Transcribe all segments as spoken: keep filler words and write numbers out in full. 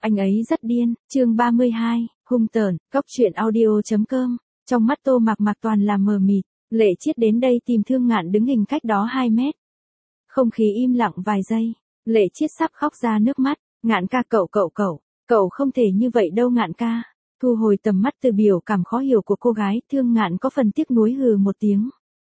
Anh ấy rất điên, chương ba mươi hai, hung tợn, cóc truyện audio chấm com. Trong mắt Tô Mạc Mạc toàn là mờ mịt, Lệ Chiết đến đây tìm Thương Ngạn đứng hình cách đó hai mét. Không khí im lặng vài giây, Lệ Chiết sắp khóc ra nước mắt, Ngạn ca cậu cậu cậu, cậu không thể như vậy đâu Ngạn ca. Thu hồi tầm mắt từ biểu cảm khó hiểu của cô gái, Thương Ngạn có phần tiếc nuối hừ một tiếng.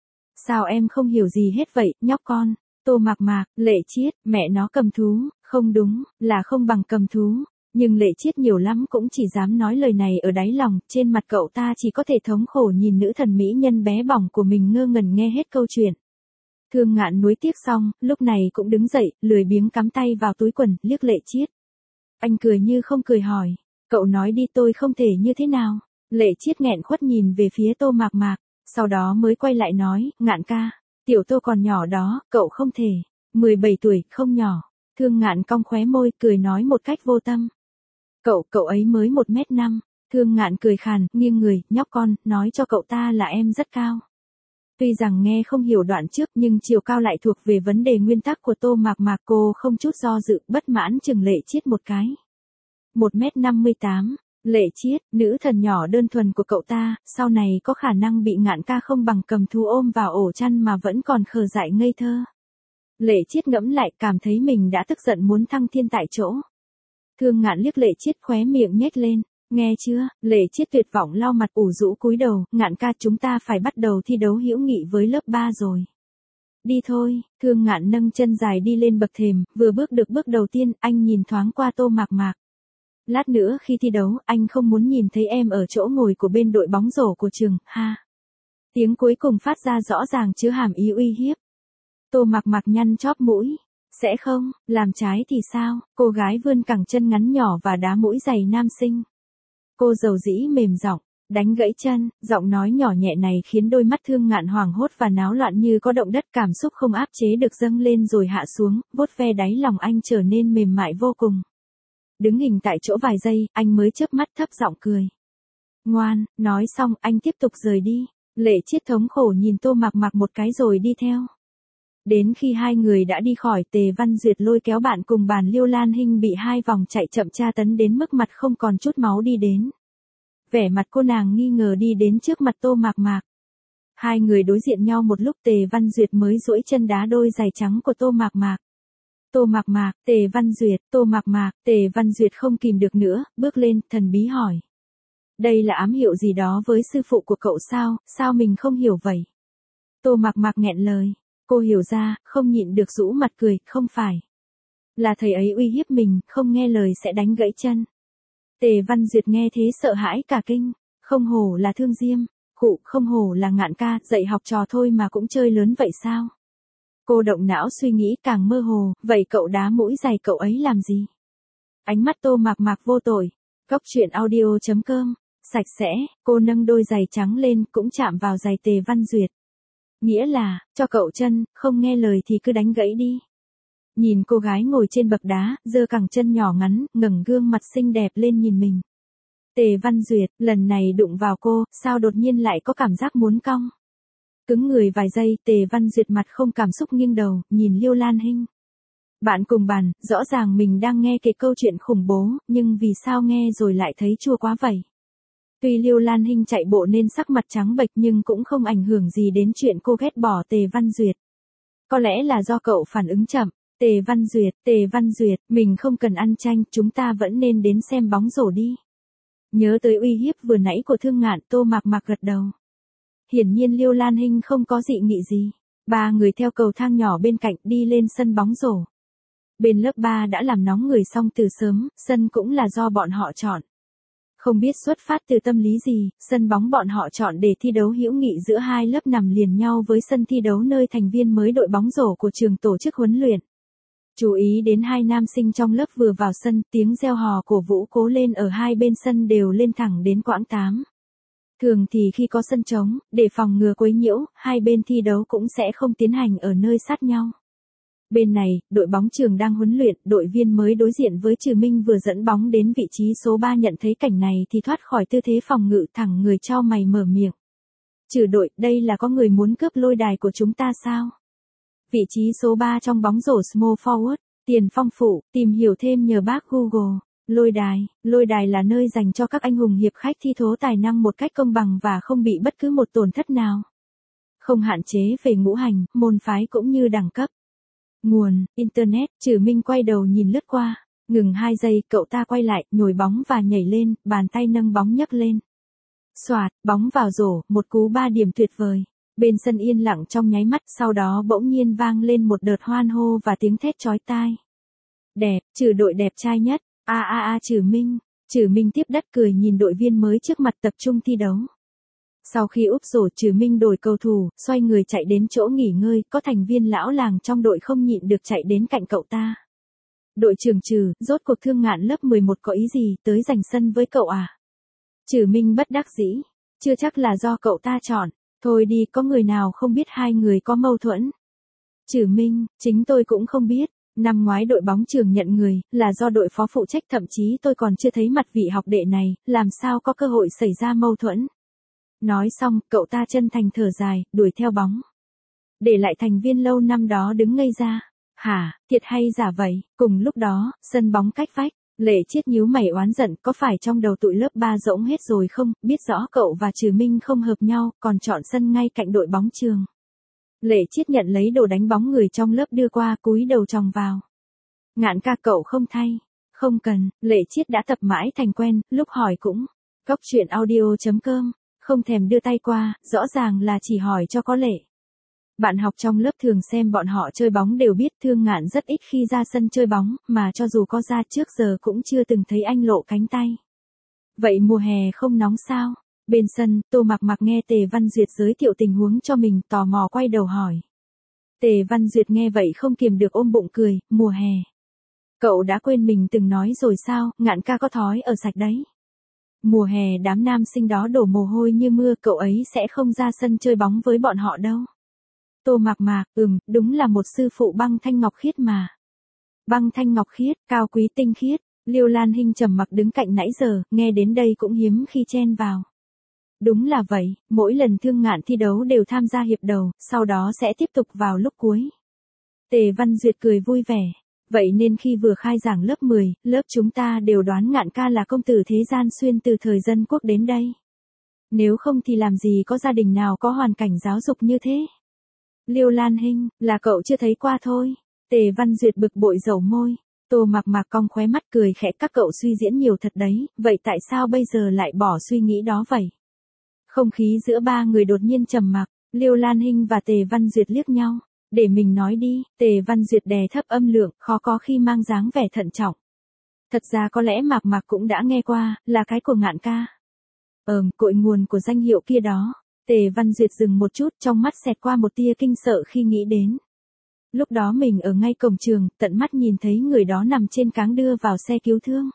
Sao em không hiểu gì hết vậy, nhóc con? Tô Mạc Mạc, Lệ Chiết, mẹ nó cầm thú, không đúng, là không bằng cầm thú. Nhưng Lệ Chiết nhiều lắm cũng chỉ dám nói lời này ở đáy lòng, trên mặt cậu ta chỉ có thể thống khổ nhìn nữ thần mỹ nhân bé bỏng của mình ngơ ngẩn nghe hết câu chuyện. Thương Ngạn nuối tiếc xong, lúc này cũng đứng dậy, lười biếng cắm tay vào túi quần, liếc Lệ Chiết. Anh cười như không cười hỏi, cậu nói đi tôi không thể như thế nào. Lệ Chiết nghẹn khuất nhìn về phía Tô Mạc Mạc, sau đó mới quay lại nói, Ngạn ca, tiểu Tô còn nhỏ đó, cậu không thể, mười bảy tuổi, không nhỏ. Thương Ngạn cong khóe môi, cười nói một cách vô tâm. Cậu, cậu ấy mới một mét năm. Thương Ngạn cười khàn, nghiêng người, nhóc con, nói cho cậu ta là em rất cao. Tuy rằng nghe không hiểu đoạn trước nhưng chiều cao lại thuộc về vấn đề nguyên tắc của Tô Mạc Mạc, cô không chút do dự, bất mãn chừng Lệ Chiết một cái. một mét năm mươi tám, Lệ Chiết, nữ thần nhỏ đơn thuần của cậu ta, sau này có khả năng bị Ngạn ca không bằng cầm thú ôm vào ổ chăn mà vẫn còn khờ dại ngây thơ. Lệ Chiết ngẫm lại cảm thấy mình đã tức giận muốn thăng thiên tại chỗ. Thương Ngạn liếc Lệ Chiết khóe miệng nhếch lên, nghe chưa? Lệ Chiết tuyệt vọng lau mặt ủ rũ cúi đầu, Ngạn ca chúng ta phải bắt đầu thi đấu hữu nghị với lớp ba rồi. Đi thôi, Thương Ngạn nâng chân dài đi lên bậc thềm, vừa bước được bước đầu tiên, anh nhìn thoáng qua Tô Mạc Mạc. Lát nữa khi thi đấu, anh không muốn nhìn thấy em ở chỗ ngồi của bên đội bóng rổ của trường, ha. Tiếng cuối cùng phát ra rõ ràng chứa hàm ý uy hiếp. Tô Mạc Mạc nhăn chóp mũi. Sẽ không, làm trái thì sao? Cô gái vươn cẳng chân ngắn nhỏ và đá mũi giày nam sinh. Cô dầu dĩ mềm giọng, đánh gãy chân, giọng nói nhỏ nhẹ này khiến đôi mắt Thương Ngạn hoảng hốt và náo loạn như có động đất, cảm xúc không áp chế được dâng lên rồi hạ xuống, vuốt ve đáy lòng anh trở nên mềm mại vô cùng. Đứng hình tại chỗ vài giây, anh mới chớp mắt thấp giọng cười. Ngoan, nói xong anh tiếp tục rời đi. Lệ Chiết thống khổ nhìn Tô Mạc Mạc một cái rồi đi theo. Đến khi hai người đã đi khỏi, Tề Văn Duyệt lôi kéo bạn cùng bàn Liêu Lan Hinh bị hai vòng chạy chậm tra tấn đến mức mặt không còn chút máu đi đến. Vẻ mặt cô nàng nghi ngờ đi đến trước mặt Tô Mạc Mạc. Hai người đối diện nhau một lúc, Tề Văn Duyệt mới duỗi chân đá đôi giày trắng của Tô Mạc Mạc. Tô Mạc Mạc, Tề Văn Duyệt, Tô Mạc Mạc, Tề Văn Duyệt không kìm được nữa, bước lên, thần bí hỏi. Đây là ám hiệu gì đó với sư phụ của cậu sao, sao mình không hiểu vậy? Tô Mạc Mạc nghẹn lời. Cô hiểu ra, không nhịn được rũ mặt cười, không phải. Là thầy ấy uy hiếp mình, không nghe lời sẽ đánh gãy chân. Tề Văn Duyệt nghe thế sợ hãi cả kinh, không hổ là Thương Diêm, khụ, không hổ là Ngạn ca, dạy học trò thôi mà cũng chơi lớn vậy sao? Cô động não suy nghĩ càng mơ hồ, vậy cậu đá mũi giày cậu ấy làm gì? Ánh mắt Tô Mạc Mạc vô tội, cóc truyện audio chấm com, sạch sẽ, cô nâng đôi giày trắng lên cũng chạm vào giày Tề Văn Duyệt. Nghĩa là, cho cậu chân, không nghe lời thì cứ đánh gãy đi. Nhìn cô gái ngồi trên bậc đá, giơ cẳng chân nhỏ ngắn, ngẩng gương mặt xinh đẹp lên nhìn mình. Tề Văn Duyệt, lần này đụng vào cô, sao đột nhiên lại có cảm giác muốn cong. Cứng người vài giây, Tề Văn Duyệt mặt không cảm xúc nghiêng đầu, nhìn Liêu Lan Hinh. Bạn cùng bàn, rõ ràng mình đang nghe kể câu chuyện khủng bố, nhưng vì sao nghe rồi lại thấy chua quá vậy? Tuy Liêu Lan Hinh chạy bộ nên sắc mặt trắng bệch nhưng cũng không ảnh hưởng gì đến chuyện cô ghét bỏ Tề Văn Duyệt. Có lẽ là do cậu phản ứng chậm. Tề Văn Duyệt, Tề Văn Duyệt, mình không cần ăn chanh, chúng ta vẫn nên đến xem bóng rổ đi. Nhớ tới uy hiếp vừa nãy của Thương Ngạn, Tô Mạc Mạc gật đầu. Hiển nhiên Liêu Lan Hinh không có dị nghị gì. Ba người theo cầu thang nhỏ bên cạnh đi lên sân bóng rổ. Bên lớp ba đã làm nóng người xong từ sớm, sân cũng là do bọn họ chọn. Không biết xuất phát từ tâm lý gì, sân bóng bọn họ chọn để thi đấu hữu nghị giữa hai lớp nằm liền nhau với sân thi đấu nơi thành viên mới đội bóng rổ của trường tổ chức huấn luyện. Chú ý đến hai nam sinh trong lớp vừa vào sân, tiếng reo hò cổ vũ cố lên ở hai bên sân đều lên thẳng đến quãng tám. Thường thì khi có sân trống, để phòng ngừa quấy nhiễu, hai bên thi đấu cũng sẽ không tiến hành ở nơi sát nhau. Bên này, đội bóng trường đang huấn luyện, đội viên mới đối diện với Trừ Minh vừa dẫn bóng đến vị trí số ba nhận thấy cảnh này thì thoát khỏi tư thế phòng ngự, thẳng người chau mày mở miệng. Trừ đội, đây là có người muốn cướp lôi đài của chúng ta sao? Vị trí số ba trong bóng rổ small forward, tiền phong phụ, tìm hiểu thêm nhờ bác Google. Lôi đài, lôi đài là nơi dành cho các anh hùng hiệp khách thi thố tài năng một cách công bằng và không bị bất cứ một tổn thất nào. Không hạn chế về ngũ hành, môn phái cũng như đẳng cấp. Nguồn, Internet, Trừ Minh quay đầu nhìn lướt qua. Ngừng hai giây, cậu ta quay lại, nhồi bóng và nhảy lên, bàn tay nâng bóng nhấc lên. Xoạt, bóng vào rổ, một cú ba điểm tuyệt vời. Bên sân yên lặng trong nháy mắt, sau đó bỗng nhiên vang lên một đợt hoan hô và tiếng thét chói tai. Đẹp, Trừ đội đẹp trai nhất. A a a Trừ Minh. Trừ Minh tiếp đất cười nhìn đội viên mới trước mặt tập trung thi đấu. Sau khi úp rổ, Trừ Minh đổi cầu thủ, xoay người chạy đến chỗ nghỉ ngơi, có thành viên lão làng trong đội không nhịn được chạy đến cạnh cậu ta. Đội trưởng Trừ, rốt cuộc Thương Ngạn lớp mười một có ý gì, tới giành sân với cậu à? Trừ Minh bất đắc dĩ, chưa chắc là do cậu ta chọn, thôi đi, có người nào không biết hai người có mâu thuẫn. Trừ Minh, chính tôi cũng không biết, năm ngoái đội bóng trường nhận người, là do đội phó phụ trách, thậm chí tôi còn chưa thấy mặt vị học đệ này, làm sao có cơ hội xảy ra mâu thuẫn. Nói xong, cậu ta chân thành thở dài, đuổi theo bóng. Để lại thành viên lâu năm đó đứng ngây ra. Hả, thiệt hay giả vậy? Cùng lúc đó, sân bóng cách vách, Lệ Chiết nhíu mày oán giận, có phải trong đầu tụi lớp ba rỗng hết rồi không, biết rõ cậu và Trừ Minh không hợp nhau, còn chọn sân ngay cạnh đội bóng trường. Lệ Chiết nhận lấy đồ đánh bóng người trong lớp đưa qua, cúi đầu chòng vào. Ngạn ca, cậu không thay. Không cần, Lệ Chiết đã tập mãi thành quen, lúc hỏi cũng. Cóc truyện audio chấm com, không thèm đưa tay qua, rõ ràng là chỉ hỏi cho có lệ. Bạn học trong lớp thường xem bọn họ chơi bóng đều biết Thương Ngạn rất ít khi ra sân chơi bóng, mà cho dù có ra trước giờ cũng chưa từng thấy anh lộ cánh tay. Vậy mùa hè không nóng sao? Bên sân, Tô Mặc Mặc nghe Tề Văn Duyệt giới thiệu tình huống cho mình, tò mò quay đầu hỏi. Tề Văn Duyệt nghe vậy không kiềm được ôm bụng cười, mùa hè. Cậu đã quên mình từng nói rồi sao, Ngạn ca có thói ở sạch đấy. Mùa hè đám nam sinh đó đổ mồ hôi như mưa, cậu ấy sẽ không ra sân chơi bóng với bọn họ đâu. Tô Mạc Mạc, ừm, đúng là một sư phụ băng thanh ngọc khiết mà. Băng thanh ngọc khiết, cao quý tinh khiết, Liêu Lan Hinh trầm mặc đứng cạnh nãy giờ, nghe đến đây cũng hiếm khi chen vào. Đúng là vậy, mỗi lần Thương Ngạn thi đấu đều tham gia hiệp đầu, sau đó sẽ tiếp tục vào lúc cuối. Tề Văn Duyệt cười vui vẻ. Vậy nên khi vừa khai giảng lớp mười, lớp chúng ta đều đoán Ngạn ca là công tử thế gian xuyên từ thời Dân Quốc đến đây. Nếu không thì làm gì có gia đình nào có hoàn cảnh giáo dục như thế. Liêu Lan Hinh, là cậu chưa thấy qua thôi. Tề Văn Duyệt bực bội dầu môi. Tô Mạc Mạc cong khóe mắt cười khẽ, các cậu suy diễn nhiều thật đấy, vậy tại sao bây giờ lại bỏ suy nghĩ đó vậy? Không khí giữa ba người đột nhiên trầm mặc, Liêu Lan Hinh và Tề Văn Duyệt liếc nhau. Để mình nói đi, Tề Văn Duyệt đè thấp âm lượng, khó có khi mang dáng vẻ thận trọng. Thật ra có lẽ Mạc Mạc cũng đã nghe qua, là cái của Ngạn ca. Ờm, cội nguồn của danh hiệu kia đó. Tề Văn Duyệt dừng một chút, trong mắt xẹt qua một tia kinh sợ khi nghĩ đến. Lúc đó mình ở ngay cổng trường, tận mắt nhìn thấy người đó nằm trên cáng đưa vào xe cứu thương.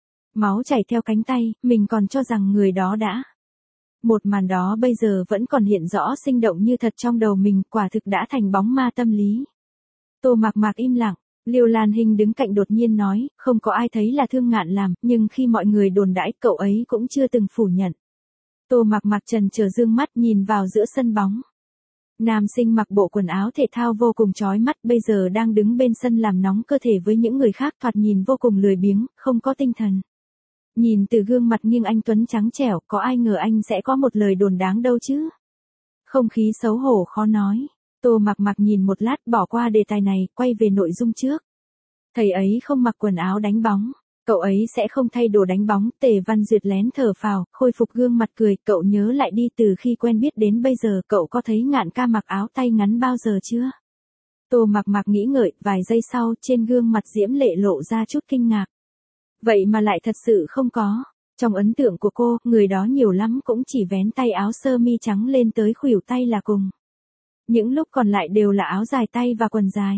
Máu chảy theo cánh tay, mình còn cho rằng người đó đã. Một màn đó bây giờ vẫn còn hiện rõ sinh động như thật trong đầu mình, quả thực đã thành bóng ma tâm lý. Tô Mạc Mạc im lặng, Liêu Lan Hinh đứng cạnh đột nhiên nói, không có ai thấy là Thương Ngạn làm, nhưng khi mọi người đồn đãi cậu ấy cũng chưa từng phủ nhận. Tô Mạc Mạc trần chờ dương mắt nhìn vào giữa sân bóng. Nam sinh mặc bộ quần áo thể thao vô cùng chói mắt, bây giờ đang đứng bên sân làm nóng cơ thể với những người khác, thoạt nhìn vô cùng lười biếng, không có tinh thần. Nhìn từ gương mặt nghiêng anh tuấn trắng trẻo, có ai ngờ anh sẽ có một lời đồn đáng đâu chứ. Không khí xấu hổ khó nói. Tô Mạc Mạc nhìn một lát, bỏ qua đề tài này, quay về nội dung trước. Thầy ấy không mặc quần áo đánh bóng. Cậu ấy sẽ không thay đồ đánh bóng. Tề Văn Duyệt lén thở phào, khôi phục gương mặt cười. Cậu nhớ lại đi, từ khi quen biết đến bây giờ cậu có thấy Ngạn ca mặc áo tay ngắn bao giờ chưa? Tô Mạc Mạc nghĩ ngợi, vài giây sau, trên gương mặt Diễm Lệ lộ ra chút kinh ngạc. Vậy mà lại thật sự không có. Trong ấn tượng của cô, người đó nhiều lắm cũng chỉ vén tay áo sơ mi trắng lên tới khuỷu tay là cùng. Những lúc còn lại đều là áo dài tay và quần dài.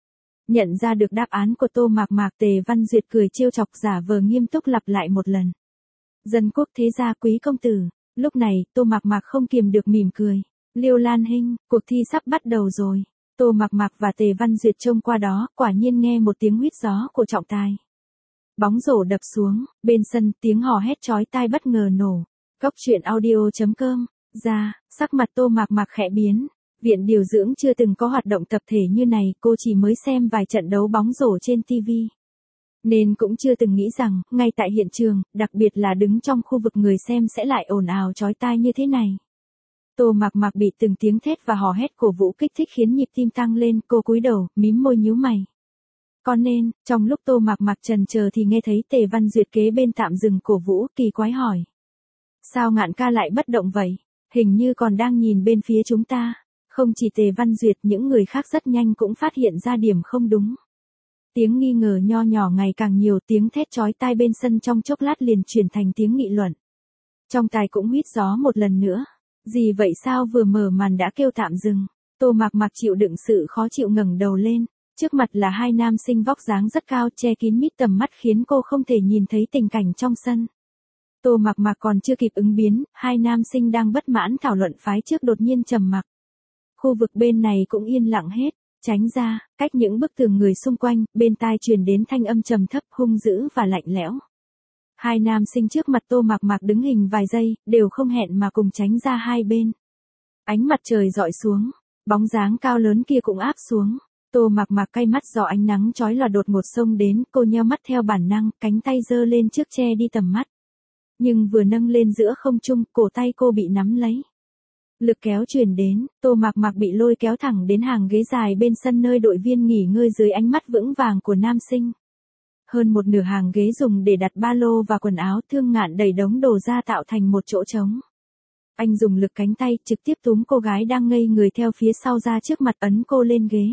Nhận ra được đáp án của Tô Mạc Mạc, Tề Văn Duyệt cười trêu chọc, giả vờ nghiêm túc lặp lại một lần. Dân Quốc thế gia quý công tử. Lúc này, Tô Mạc Mạc không kiềm được mỉm cười. Liêu Lan Hinh, cuộc thi sắp bắt đầu rồi. Tô Mạc Mạc và Tề Văn Duyệt trông qua đó, quả nhiên nghe một tiếng huýt gió của trọng tài. Bóng rổ đập xuống, bên sân, tiếng hò hét chói tai bất ngờ nổ. Cóc truyện audio chấm com, ra, sắc mặt Tô Mạc Mạc khẽ biến. Viện điều dưỡng chưa từng có hoạt động tập thể như này, cô chỉ mới xem vài trận đấu bóng rổ trên ti vi. Nên cũng chưa từng nghĩ rằng, ngay tại hiện trường, đặc biệt là đứng trong khu vực người xem sẽ lại ồn ào chói tai như thế này. Tô Mạc Mạc bị từng tiếng thét và hò hét cổ vũ kích thích khiến nhịp tim tăng lên, cô cúi đầu, mím môi nhíu mày. Có nên, trong lúc Tô Mạc Mạc chần chờ thì nghe thấy Tề Văn Duyệt kế bên tạm dừng cổ vũ, kỳ quái hỏi. Sao Ngạn ca lại bất động vậy? Hình như còn đang nhìn bên phía chúng ta. Không chỉ Tề Văn Duyệt, những người khác rất nhanh cũng phát hiện ra điểm không đúng. Tiếng nghi ngờ nho nhỏ ngày càng nhiều, tiếng thét chói tai bên sân trong chốc lát liền chuyển thành tiếng nghị luận. Trong tài cũng huýt gió một lần nữa. Gì vậy sao vừa mở màn đã kêu tạm dừng? Tô Mạc Mạc chịu đựng sự khó chịu ngẩng đầu lên. Trước mặt là hai nam sinh vóc dáng rất cao che kín mít tầm mắt khiến cô không thể nhìn thấy tình cảnh trong sân. Tô Mạc Mạc còn chưa kịp ứng biến, hai nam sinh đang bất mãn thảo luận phái trước đột nhiên trầm mặc. Khu vực bên này cũng yên lặng hết, tránh ra, cách những bức tường người xung quanh, bên tai truyền đến thanh âm trầm thấp hung dữ và lạnh lẽo. Hai nam sinh trước mặt Tô Mạc Mạc đứng hình vài giây, đều không hẹn mà cùng tránh ra hai bên. Ánh mặt trời dọi xuống, bóng dáng cao lớn kia cũng áp xuống. Tô Mạc Mạc cay mắt do ánh nắng chói lòa đột ngột xông đến, cô nheo mắt theo bản năng, cánh tay giơ lên trước che đi tầm mắt. Nhưng vừa nâng lên giữa không trung, cổ tay cô bị nắm lấy. Lực kéo truyền đến, Tô Mạc Mạc bị lôi kéo thẳng đến hàng ghế dài bên sân nơi đội viên nghỉ ngơi dưới ánh mắt vững vàng của nam sinh. Hơn một nửa hàng ghế dùng để đặt ba lô và quần áo, Thương Ngạn đẩy đống đồ ra tạo thành một chỗ trống. Anh dùng lực cánh tay trực tiếp túm cô gái đang ngây người theo phía sau ra trước mặt ấn cô lên ghế.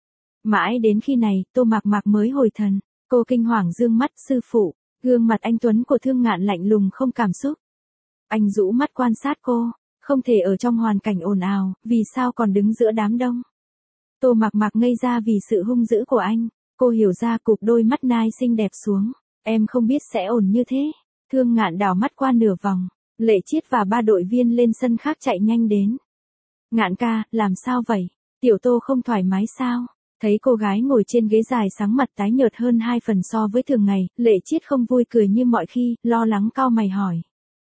Mãi đến khi này, Tô Mạc Mạc mới hồi thần, cô kinh hoàng dương mắt sư phụ, gương mặt anh tuấn của Thương Ngạn lạnh lùng không cảm xúc. Anh rũ mắt quan sát cô, không thể ở trong hoàn cảnh ồn ào, vì sao còn đứng giữa đám đông. Tô Mạc Mạc ngây ra vì sự hung dữ của anh, cô hiểu ra cụp đôi mắt nai xinh đẹp xuống, em không biết sẽ ổn như thế. Thương Ngạn đảo mắt qua nửa vòng, Lệ Chiết và ba đội viên lên sân khác chạy nhanh đến. Ngạn ca, làm sao vậy? Tiểu Tô không thoải mái sao? Thấy cô gái ngồi trên ghế dài sáng mặt tái nhợt hơn hai phần so với thường ngày, Lệ Chiết không vui cười như mọi khi, lo lắng cau mày hỏi.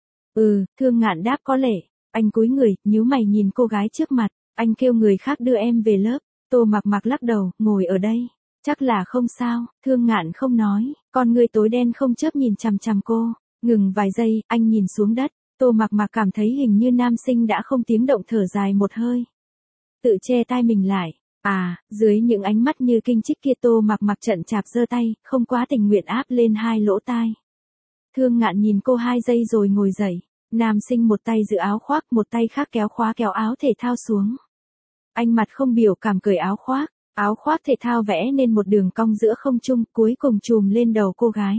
Ừ, Thương Ngạn đáp có lệ. Anh cúi người, nhíu mày nhìn cô gái trước mặt, anh kêu người khác đưa em về lớp. Tô Mạc Mạc lắc đầu, ngồi ở đây. Chắc là không sao, Thương Ngạn không nói, con người tối đen không chớp nhìn chằm chằm cô. Ngừng vài giây, anh nhìn xuống đất, Tô Mạc Mạc cảm thấy hình như nam sinh đã không tiếng động thở dài một hơi. Tự che tai mình lại. À, dưới những ánh mắt như kinh trích kia Tô Mạc Mạc chậm chạp giơ tay, không quá tình nguyện áp lên hai lỗ tai. Thương Ngạn nhìn cô hai giây rồi ngồi dậy. Nam sinh một tay giữ áo khoác, một tay khác kéo khóa kéo áo thể thao xuống. Anh mặt không biểu cảm cởi áo khoác, áo khoác thể thao vẽ nên một đường cong giữa không trung, cuối cùng chùm lên đầu cô gái.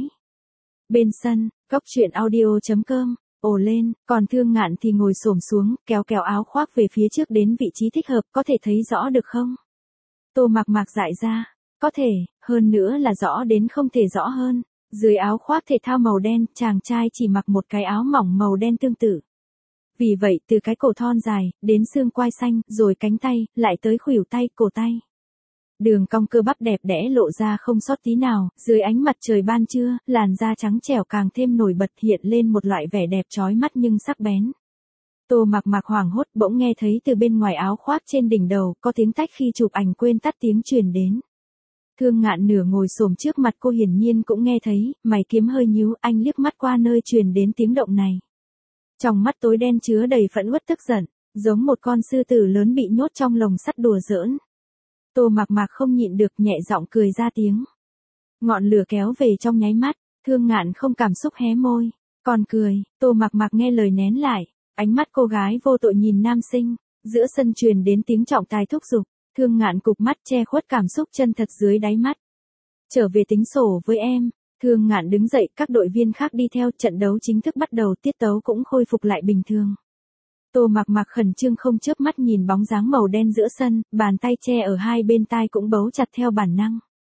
Bên sân, góc truyện audio chấm com, ồ lên, còn Thương Ngạn thì ngồi xổm xuống, kéo kéo áo khoác về phía trước đến vị trí thích hợp, có thể thấy rõ được không? Tô Mạc Mạc dại ra, có thể, hơn nữa là rõ đến không thể rõ hơn. Dưới áo khoác thể thao màu đen, chàng trai chỉ mặc một cái áo mỏng màu đen tương tự. Vì vậy, từ cái cổ thon dài, đến xương quai xanh, rồi cánh tay, lại tới khuỷu tay, cổ tay. Đường cong cơ bắp đẹp đẽ lộ ra không sót tí nào, dưới ánh mặt trời ban trưa, làn da trắng trẻo càng thêm nổi bật hiện lên một loại vẻ đẹp chói mắt nhưng sắc bén. Tô Mạc Mạc hoảng hốt bỗng nghe thấy từ bên ngoài áo khoác trên đỉnh đầu, có tiếng tách khi chụp ảnh quên tắt tiếng truyền đến. Thương Ngạn nửa ngồi xổm trước mặt cô hiển nhiên cũng nghe thấy, mày kiếm hơi nhíu, anh liếc mắt qua nơi truyền đến tiếng động này. Trong mắt tối đen chứa đầy phẫn uất tức giận, giống một con sư tử lớn bị nhốt trong lồng sắt đùa giỡn. Tô Mạc Mạc không nhịn được nhẹ giọng cười ra tiếng. Ngọn lửa kéo về trong nháy mắt, Thương Ngạn không cảm xúc hé môi, còn cười, Tô Mạc Mạc nghe lời nén lại, ánh mắt cô gái vô tội nhìn nam sinh, giữa sân truyền đến tiếng trọng tài thúc giục. Thương Ngạn cụp mắt che khuất cảm xúc chân thật dưới đáy mắt. Trở về tính sổ với em. Thương Ngạn đứng dậy, các đội viên khác đi theo, trận đấu chính thức bắt đầu, tiết tấu cũng khôi phục lại bình thường. Tô Mạc Mạc khẩn trương không chớp mắt nhìn bóng dáng màu đen giữa sân, bàn tay che ở hai bên tai cũng bấu chặt theo bản năng.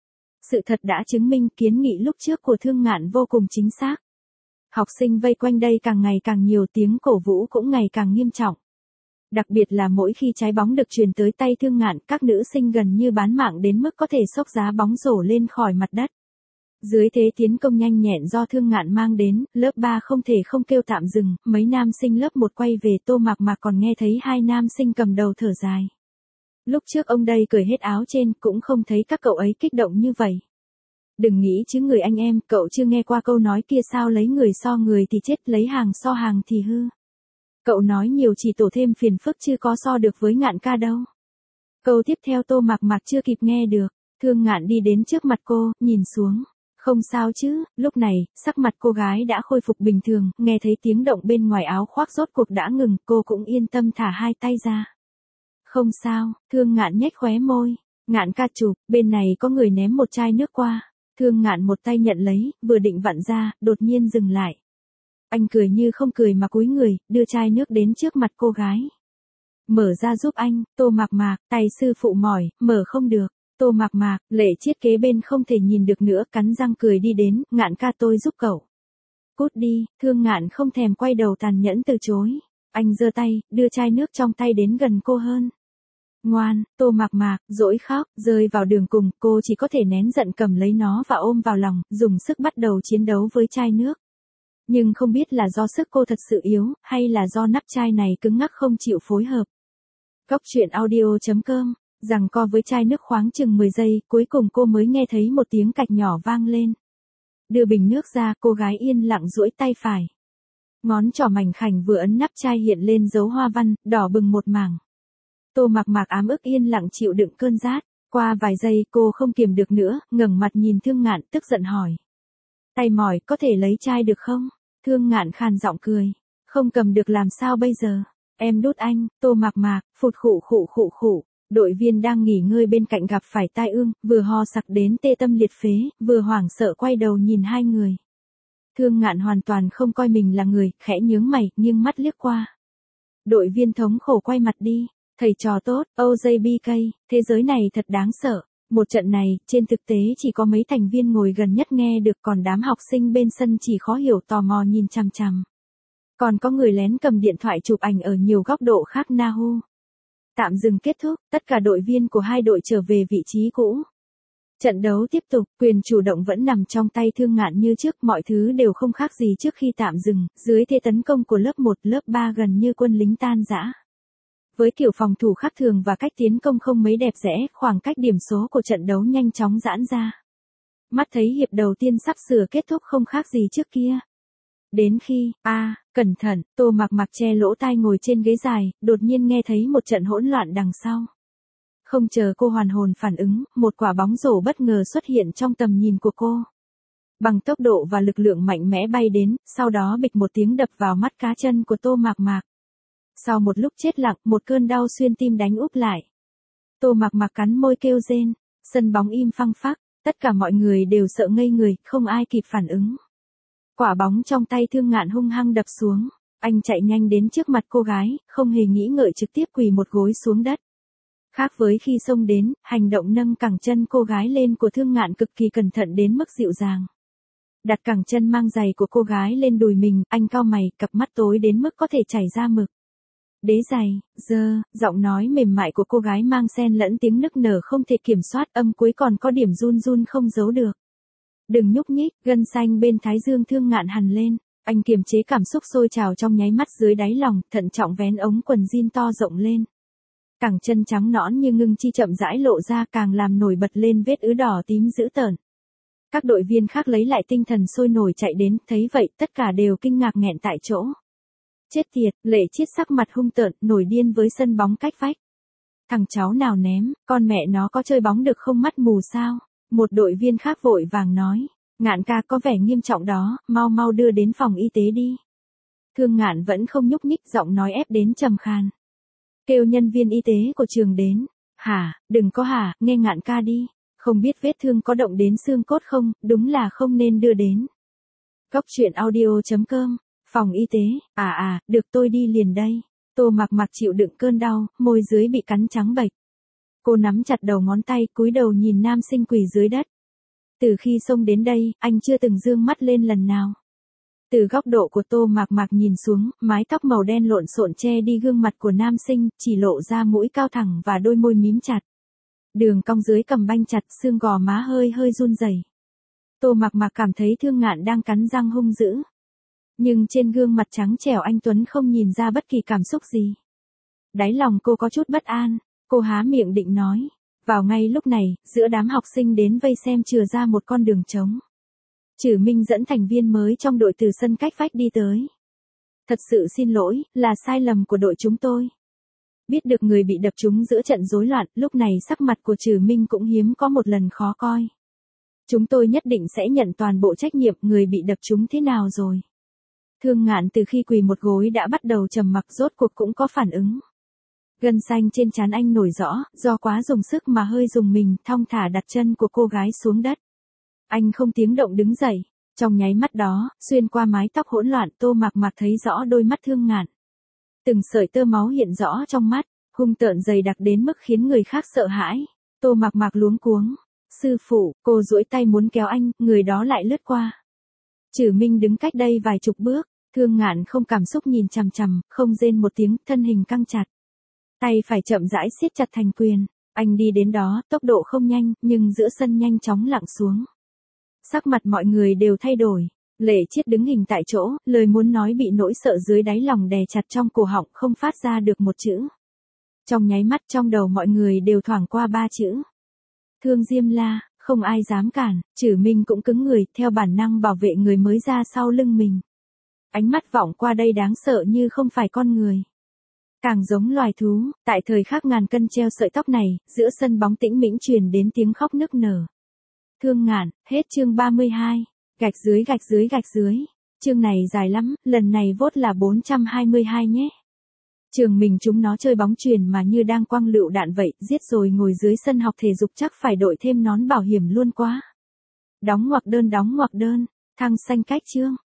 Sự thật đã chứng minh kiến nghị lúc trước của Thương Ngạn vô cùng chính xác. Học sinh vây quanh đây càng ngày càng nhiều, tiếng cổ vũ cũng ngày càng nghiêm trọng. Đặc biệt là mỗi khi trái bóng được truyền tới tay Thương Ngạn, các nữ sinh gần như bán mạng đến mức có thể xốc giá bóng rổ lên khỏi mặt đất. Dưới thế tiến công nhanh nhẹn do Thương Ngạn mang đến, lớp ba không thể không kêu tạm dừng, mấy nam sinh lớp một quay về. Tô Mạc Mạc còn nghe thấy hai nam sinh cầm đầu thở dài. Lúc trước ông đây cởi hết áo trên cũng không thấy các cậu ấy kích động như vậy. Đừng nghĩ chứ người anh em, cậu chưa nghe qua câu nói kia sao, lấy người so người thì chết, lấy hàng so hàng thì hư. Cậu nói nhiều chỉ tổ thêm phiền phức chứ có so được với Ngạn ca đâu. Câu tiếp theo Tô Mạc Mạc chưa kịp nghe được, Thương Ngạn đi đến trước mặt cô, nhìn xuống. Không sao chứ, lúc này, sắc mặt cô gái đã khôi phục bình thường, nghe thấy tiếng động bên ngoài áo khoác rốt cuộc đã ngừng, cô cũng yên tâm thả hai tay ra. Không sao, Thương Ngạn nhếch khóe môi. Ngạn ca chụp, bên này có người ném một chai nước qua. Thương Ngạn một tay nhận lấy, vừa định vặn ra, đột nhiên dừng lại. Anh cười như không cười mà cúi người, đưa chai nước đến trước mặt cô gái. Mở ra giúp anh, Tô Mạc Mạc, tay sư phụ mỏi, mở không được. Tô Mạc Mạc, Lệ Chiết kế bên không thể nhìn được nữa, cắn răng cười đi đến, Ngạn ca tôi giúp cậu. Cút đi, Thương Ngạn không thèm quay đầu tàn nhẫn từ chối. Anh giơ tay, đưa chai nước trong tay đến gần cô hơn. Ngoan, Tô Mạc Mạc, dỗi khóc, rơi vào đường cùng, cô chỉ có thể nén giận cầm lấy nó và ôm vào lòng, dùng sức bắt đầu chiến đấu với chai nước. Nhưng không biết là do sức cô thật sự yếu, hay là do nắp chai này cứng ngắc không chịu phối hợp. Góc truyện audio chấm com, giằng co với chai nước khoáng chừng mười giây, cuối cùng cô mới nghe thấy một tiếng cạch nhỏ vang lên. Đưa bình nước ra, cô gái yên lặng duỗi tay phải. Ngón trỏ mảnh khảnh vừa ấn nắp chai hiện lên dấu hoa văn, đỏ bừng một mảng. Tô Mạc Mạc ám ức yên lặng chịu đựng cơn rát, qua vài giây cô không kiềm được nữa, ngẩng mặt nhìn Thương Ngạn tức giận hỏi. Tay mỏi, có thể lấy chai được không? Thương Ngạn khàn giọng cười. Không cầm được làm sao bây giờ? Em đút anh, Tô Mạc Mạc, phụt khụ khụ khụ khụ. Đội viên đang nghỉ ngơi bên cạnh gặp phải tai ương, vừa ho sặc đến tê tâm liệt phế, vừa hoảng sợ quay đầu nhìn hai người. Thương Ngạn hoàn toàn không coi mình là người, khẽ nhướng mày, nghiêng mắt liếc qua. Đội viên thống khổ quay mặt đi. Thầy trò tốt, ô gi bê ca, thế giới này thật đáng sợ. Một trận này, trên thực tế chỉ có mấy thành viên ngồi gần nhất nghe được, còn đám học sinh bên sân chỉ khó hiểu tò mò nhìn chằm chằm. Còn có người lén cầm điện thoại chụp ảnh ở nhiều góc độ khác. Nahu. Tạm dừng kết thúc, tất cả đội viên của hai đội trở về vị trí cũ. Trận đấu tiếp tục, quyền chủ động vẫn nằm trong tay Thương Ngạn như trước, mọi thứ đều không khác gì trước khi tạm dừng, dưới thế tấn công của lớp một, lớp ba gần như quân lính tan rã. Với kiểu phòng thủ khác thường và cách tiến công không mấy đẹp đẽ, khoảng cách điểm số của trận đấu nhanh chóng giãn ra. Mắt thấy hiệp đầu tiên sắp sửa kết thúc không khác gì trước kia. Đến khi, a, à, cẩn thận, Tô Mạc Mạc che lỗ tai ngồi trên ghế dài, đột nhiên nghe thấy một trận hỗn loạn đằng sau. Không chờ cô hoàn hồn phản ứng, một quả bóng rổ bất ngờ xuất hiện trong tầm nhìn của cô. Bằng tốc độ và lực lượng mạnh mẽ bay đến, sau đó bịch một tiếng đập vào mắt cá chân của Tô Mạc Mạc. Sau một lúc chết lặng, một cơn đau xuyên tim đánh úp lại. Tô Mạc Mạc cắn môi kêu rên, sân bóng im phăng phắc, tất cả mọi người đều sợ ngây người, không ai kịp phản ứng. Quả bóng trong tay Thương Ngạn hung hăng đập xuống, anh chạy nhanh đến trước mặt cô gái, không hề nghĩ ngợi trực tiếp quỳ một gối xuống đất. Khác với khi xông đến, hành động nâng cẳng chân cô gái lên của Thương Ngạn cực kỳ cẩn thận đến mức dịu dàng. Đặt cẳng chân mang giày của cô gái lên đùi mình, anh cau mày, cặp mắt tối đến mức có thể chảy ra mực. Đế giày, dơ, giọng nói mềm mại của cô gái mang xen lẫn tiếng nức nở không thể kiểm soát, âm cuối còn có điểm run run không giấu được. Đừng nhúc nhích, gân xanh bên thái dương Thương Ngạn hằn lên, anh kiềm chế cảm xúc sôi trào trong nháy mắt dưới đáy lòng, thận trọng vén ống quần jean to rộng lên. Cẳng chân trắng nõn như ngưng chi chậm rãi lộ ra, càng làm nổi bật lên vết ứ đỏ tím dữ tợn. Các đội viên khác lấy lại tinh thần sôi nổi chạy đến, thấy vậy, tất cả đều kinh ngạc nghẹn tại chỗ. Chết tiệt, Lệ Chiết sắc mặt hung tợn, nổi điên với sân bóng cách vách. Thằng cháu nào ném, con mẹ nó có chơi bóng được không, mắt mù sao? Một đội viên khác vội vàng nói, Ngạn ca có vẻ nghiêm trọng đó, mau mau đưa đến phòng y tế đi. Thương Ngạn vẫn không nhúc nhích, giọng nói ép đến trầm khan. Kêu nhân viên y tế của trường đến. Hả, đừng có hả, nghe Ngạn ca đi. Không biết vết thương có động đến xương cốt không, đúng là không nên đưa đến. Góc truyện audio chấm com, phòng y tế, à à, được tôi đi liền đây. Tô Mạc Mạc chịu đựng cơn đau, môi dưới bị cắn trắng bệch. Cô nắm chặt đầu ngón tay, cúi đầu nhìn nam sinh quỳ dưới đất. Từ khi xông đến đây, anh chưa từng dương mắt lên lần nào. Từ góc độ của Tô Mạc Mạc nhìn xuống, mái tóc màu đen lộn xộn che đi gương mặt của nam sinh, chỉ lộ ra mũi cao thẳng và đôi môi mím chặt. Đường cong dưới cằm banh chặt, xương gò má hơi hơi run rẩy. Tô Mạc Mạc cảm thấy Thương Ngạn đang cắn răng hung dữ. Nhưng trên gương mặt trắng trẻo anh tuấn không nhìn ra bất kỳ cảm xúc gì. Đáy lòng cô có chút bất an, cô há miệng định nói, Vào ngay lúc này, giữa đám học sinh đến vây xem chừa ra một con đường trống. Trử Minh dẫn thành viên mới trong đội từ sân cách vách đi tới. Thật sự xin lỗi, là sai lầm của đội chúng tôi. Biết được người bị đập trúng giữa trận rối loạn, lúc này sắc mặt của Trử Minh cũng hiếm có một lần khó coi. Chúng tôi nhất định sẽ nhận toàn bộ trách nhiệm, người bị đập trúng thế nào rồi. Thương Ngạn từ khi quỳ một gối đã bắt đầu trầm mặc, rốt cuộc cũng có phản ứng. Gân xanh trên trán anh nổi rõ, do quá dùng sức mà hơi rùng mình, thong thả đặt chân của cô gái xuống đất. Anh không tiếng động đứng dậy. Trong nháy mắt đó, xuyên qua mái tóc hỗn loạn, Tô Mạc Mạc thấy rõ đôi mắt Thương Ngạn. Từng sợi tơ máu hiện rõ trong mắt, hung tợn dày đặc đến mức khiến người khác sợ hãi. Tô Mạc Mạc luống cuống. Sư phụ, cô duỗi tay muốn kéo anh, người đó lại lướt qua. Trử Minh đứng cách đây vài chục bước, Thương Ngạn không cảm xúc nhìn chằm chằm, không rên một tiếng, thân hình căng chặt. Tay phải chậm rãi siết chặt thành quyền. Anh đi đến đó, tốc độ không nhanh, nhưng giữa sân nhanh chóng lặng xuống. Sắc mặt mọi người đều thay đổi. Lệ Chiết đứng hình tại chỗ, lời muốn nói bị nỗi sợ dưới đáy lòng đè chặt trong cổ họng, không phát ra được một chữ. Trong nháy mắt trong đầu mọi người đều thoảng qua ba chữ. Thương Diêm La, không ai dám cản, Trử Minh cũng cứng người, theo bản năng bảo vệ người mới ra sau lưng mình. Ánh mắt vọng qua đây đáng sợ như không phải con người. Càng giống loài thú, tại thời khắc ngàn cân treo sợi tóc này, giữa sân bóng tĩnh mĩnh truyền đến tiếng khóc nức nở. Thương Ngạn, hết chương ba mươi hai. Gạch dưới gạch dưới gạch dưới. Chương này dài lắm, lần này vote là bốn trăm hai mươi hai nhé. Trường mình chúng nó chơi bóng chuyền mà như đang quăng lựu đạn vậy, giết rồi ngồi dưới sân học thể dục chắc phải đội thêm nón bảo hiểm luôn quá. Đóng ngoặc đơn đóng ngoặc đơn, thăng xanh cách chương.